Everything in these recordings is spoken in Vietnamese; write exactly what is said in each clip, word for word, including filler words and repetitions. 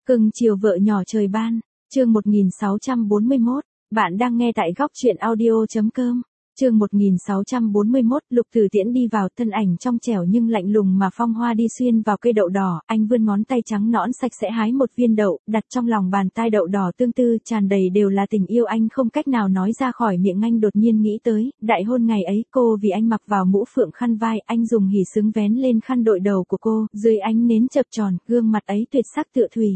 Cưng chiều vợ nhỏ trời ban, chương một nghìn sáu trăm bốn mươi mốt, bạn đang nghe tại góc truyện audio.com, chương một nghìn sáu trăm bốn mươi mốt, Lục Tử Tiễn đi vào, thân ảnh trong trẻo nhưng lạnh lùng mà phong hoa đi xuyên vào cây đậu đỏ, anh vươn ngón tay trắng nõn sạch sẽ hái một viên đậu, đặt trong lòng bàn tay đậu đỏ tương tư, tràn đầy đều là tình yêu anh không cách nào nói ra khỏi miệng anh đột nhiên nghĩ tới, đại hôn ngày ấy cô vì anh mặc vào mũ phượng khăn vai, anh dùng hỉ xứng vén lên khăn đội đầu của cô, dưới ánh nến chập tròn, gương mặt ấy tuyệt sắc tựa thủy.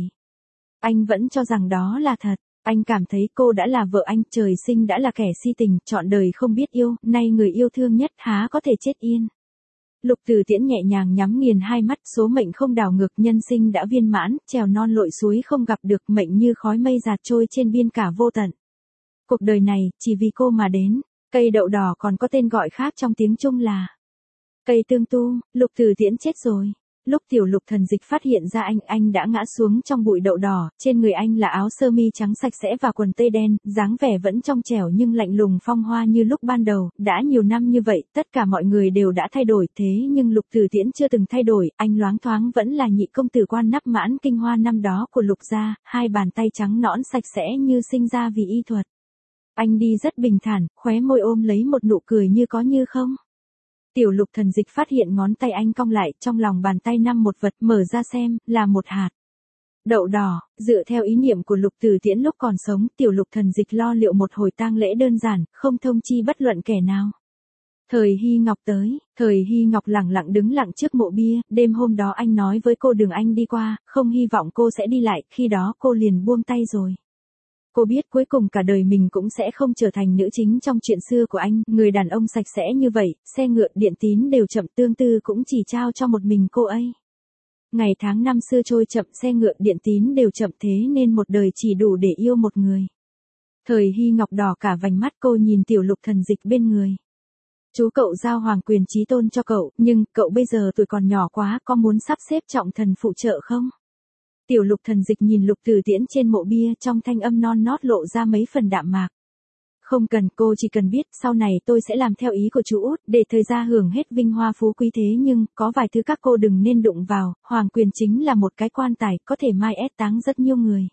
Anh vẫn cho rằng đó là thật. Anh cảm thấy cô đã là vợ anh, trời sinh đã là kẻ si tình, trọn đời không biết yêu, nay người yêu thương nhất há có thể chết yên. Lục Tử Tiễn nhẹ nhàng nhắm nghiền hai mắt, số mệnh không đảo ngược, nhân sinh đã viên mãn, trèo non lội suối không gặp được, mệnh như khói mây dạt trôi trên biên cả vô tận. Cuộc đời này, chỉ vì cô mà đến. Cây đậu đỏ còn có tên gọi khác trong tiếng Trung là cây tương tu. Lục Tử Tiễn chết rồi. Lúc Tiểu Lục Thần Dịch phát hiện ra anh, anh đã ngã xuống trong bụi đậu đỏ, trên người anh là áo sơ mi trắng sạch sẽ và quần tây đen, dáng vẻ vẫn trong trẻo nhưng lạnh lùng phong hoa như lúc ban đầu, đã nhiều năm như vậy, tất cả mọi người đều đã thay đổi, thế nhưng Lục Tử Tiễn chưa từng thay đổi, anh loáng thoáng vẫn là nhị công tử quan nắp mãn kinh hoa năm đó của Lục gia, hai bàn tay trắng nõn sạch sẽ như sinh ra vì y thuật. Anh đi rất bình thản, khóe môi ôm lấy một nụ cười như có như không. Tiểu Lục Thần Dịch phát hiện ngón tay anh cong lại, trong lòng bàn tay nằm một vật, mở ra xem, là một hạt đậu đỏ. Dựa theo ý niệm của Lục Tử Tiễn lúc còn sống, Tiểu Lục Thần Dịch lo liệu một hồi tang lễ đơn giản, không thông chi bất luận kẻ nào. Thời Hy Ngọc tới, Thời Hy Ngọc lẳng lặng đứng lặng trước mộ bia, đêm hôm đó anh nói với cô đường anh đi qua, không hy vọng cô sẽ đi lại, khi đó cô liền buông tay rồi. Cô biết cuối cùng cả đời mình cũng sẽ không trở thành nữ chính trong chuyện xưa của anh, người đàn ông sạch sẽ như vậy, xe ngựa điện tín đều chậm, tương tư cũng chỉ trao cho một mình cô ấy. Ngày tháng năm xưa trôi chậm, xe ngựa điện tín đều chậm, thế nên một đời chỉ đủ để yêu một người. Thời Hy Ngọc đỏ cả vành mắt, cô nhìn Tiểu Lục Thần Dịch bên người. Chú cậu giao hoàng quyền chí tôn cho cậu, nhưng cậu bây giờ tuổi còn nhỏ quá, có muốn sắp xếp trọng thần phụ trợ không? Tiểu Lục Thần Dịch nhìn Lục Tử Tiễn trên mộ bia, trong thanh âm non nót lộ ra mấy phần đạm mạc. Không cần, cô chỉ cần biết, sau này tôi sẽ làm theo ý của chú út, để thời gia hưởng hết vinh hoa phú quý, thế nhưng, có vài thứ các cô đừng nên đụng vào, hoàng quyền chính là một cái quan tài, có thể mai ép táng rất nhiều người.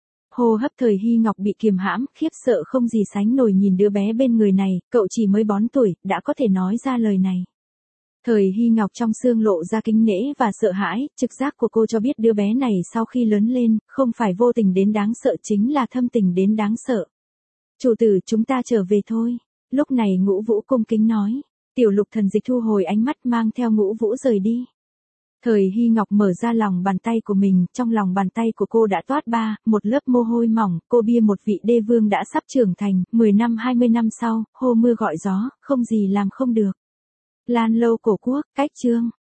Hô hấp Thời Hy Ngọc bị kiềm hãm, khiếp sợ không gì sánh nổi nhìn đứa bé bên người này, cậu chỉ mới bốn tuổi, đã có thể nói ra lời này. Thời Hy Ngọc trong xương lộ ra kính nể và sợ hãi, trực giác của cô cho biết đứa bé này sau khi lớn lên, không phải vô tình đến đáng sợ chính là thâm tình đến đáng sợ. Chủ tử, chúng ta trở về thôi. Lúc này Ngũ Vũ cung kính nói. Tiểu Lục Thần Dịch thu hồi ánh mắt mang theo Ngũ Vũ rời đi. Thời Hy Ngọc mở ra lòng bàn tay của mình, trong lòng bàn tay của cô đã toát ba, một lớp mồ hôi mỏng, cô bia một vị đê vương đã sắp trưởng thành, mười năm hai mươi năm sau, hô mưa gọi gió, không gì làm không được. Lan Lâu Cổ Quốc, cách chương.